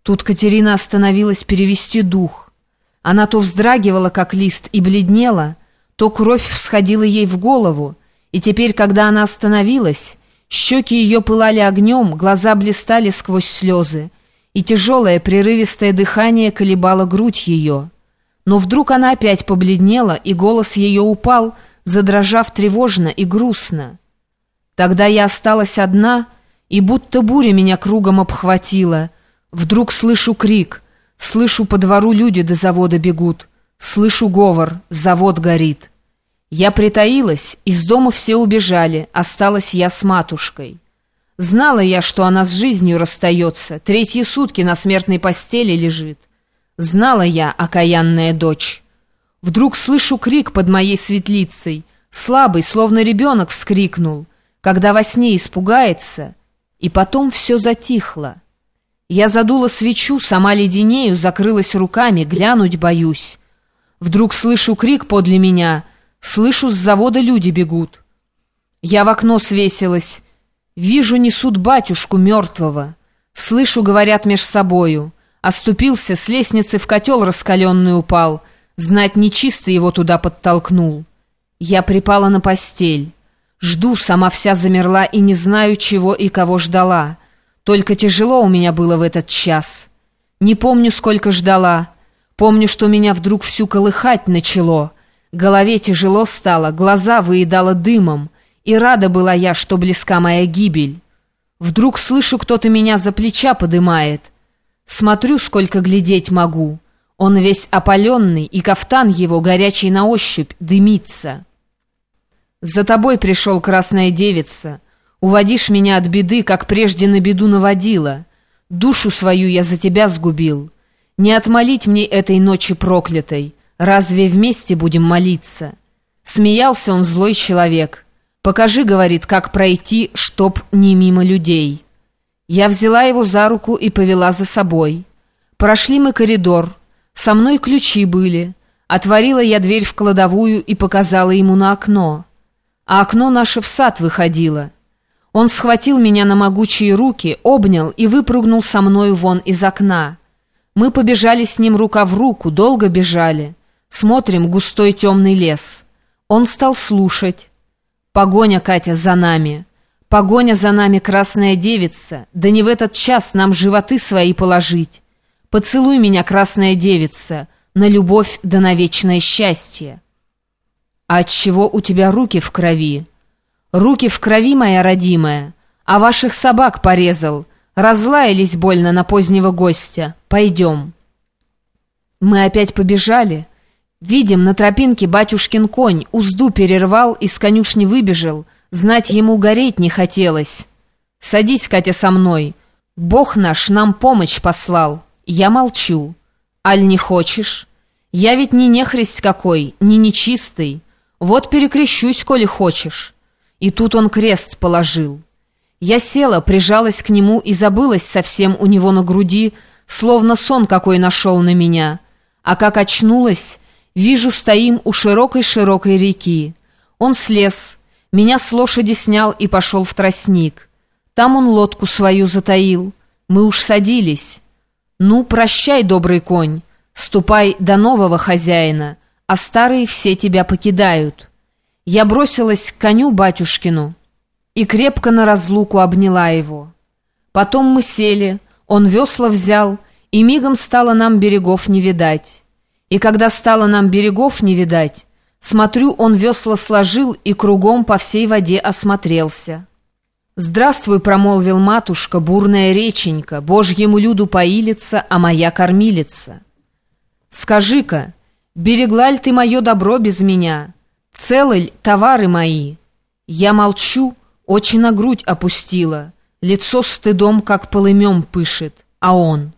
Тут Катерина остановилась перевести дух. Она то вздрагивала, как лист, и бледнела, то кровь всходила ей в голову, и теперь, когда она остановилась, щеки ее пылали огнем, глаза блистали сквозь слезы, и тяжелое прерывистое дыхание колебало грудь ее. Но вдруг она опять побледнела, и голос ее упал, задрожав тревожно и грустно. Тогда я осталась одна, и будто буря меня кругом обхватила. Вдруг слышу крик, слышу по двору люди до завода бегут, слышу говор, завод горит. Я притаилась, из дома все убежали, осталась я с матушкой. Знала я, что она с жизнью расстается, 3 сутки на смертной постели лежит. Знала я, окаянная дочь. Вдруг слышу крик под моей светлицей, слабый, словно ребенок вскрикнул, когда во сне испугается, и потом все затихло. Я задула свечу, сама леденею, закрылась руками, глянуть боюсь. Вдруг слышу крик подле меня, слышу, с завода люди бегут. Я в окно свесилась, вижу, несут батюшку мертвого. Слышу, говорят меж собою, оступился, с лестницы в котел раскаленный упал, знать нечисто его туда подтолкнул. Я припала на постель, жду, сама вся замерла и не знаю, чего и кого ждала. Только тяжело у меня было в этот час. Не помню, сколько ждала. Помню, что меня вдруг всю колыхать начало. Голове тяжело стало, глаза выедало дымом. И рада была я, что близка моя гибель. Вдруг слышу, кто-то меня за плеча подымает. Смотрю, сколько глядеть могу. Он весь опаленный, и кафтан его, горячий на ощупь, дымится. «За тобой пришел, красная девица. Уводишь меня от беды, как прежде на беду наводила. Душу свою я за тебя сгубил. Не отмолить мне этой ночи проклятой. Разве вместе будем молиться?» Смеялся он, злой человек. «Покажи, — говорит, — как пройти, чтоб не мимо людей». Я взяла его за руку и повела за собой. Прошли мы коридор. Со мной ключи были. Отворила я дверь в кладовую и показала ему на окно. А окно наше в сад выходило. Он схватил меня на могучие руки, обнял и выпрыгнул со мною вон из окна. Мы побежали с ним рука в руку, долго бежали. Смотрим, густой темный лес. Он стал слушать. «Погоня, Катя, за нами. Погоня за нами, красная девица. Да не в этот час нам животы свои положить. Поцелуй меня, красная девица, на любовь да на вечное счастье». «А отчего у тебя руки в крови?» «Руки в крови, моя родимая, а ваших собак порезал. Разлаялись больно на позднего гостя. Пойдем». Мы опять побежали. Видим, на тропинке батюшкин конь узду перервал и с конюшни выбежал. Знать ему гореть не хотелось. «Садись, Катя, со мной. Бог наш нам помощь послал». Я молчу. «Аль не хочешь? Я ведь не нехрист какой, не нечистый. Вот перекрещусь, коли хочешь». И тут он крест положил. Я села, прижалась к нему и забылась совсем у него на груди, словно сон какой нашел на меня. А как очнулась, вижу, стоим у широкой-широкой реки. Он слез, меня с лошади снял и пошел в тростник. Там он лодку свою затаил. Мы уж садились. «Ну, прощай, добрый конь, ступай до нового хозяина, а старые все тебя покидают». Я бросилась к коню батюшкину и крепко на разлуку обняла его. Потом мы сели, он весла взял, и мигом стало нам берегов не видать. И когда стало нам берегов не видать, смотрю, он весла сложил и кругом по всей воде осмотрелся. «Здравствуй, — промолвил матушка, — бурная реченька, Божьему люду поилица, а моя кормилица. Скажи-ка, берегла ль ты мое добро без меня? Целы ль товары мои?» Я молчу, очи на грудь опустила, лицо стыдом, как полымем, пышет, а он: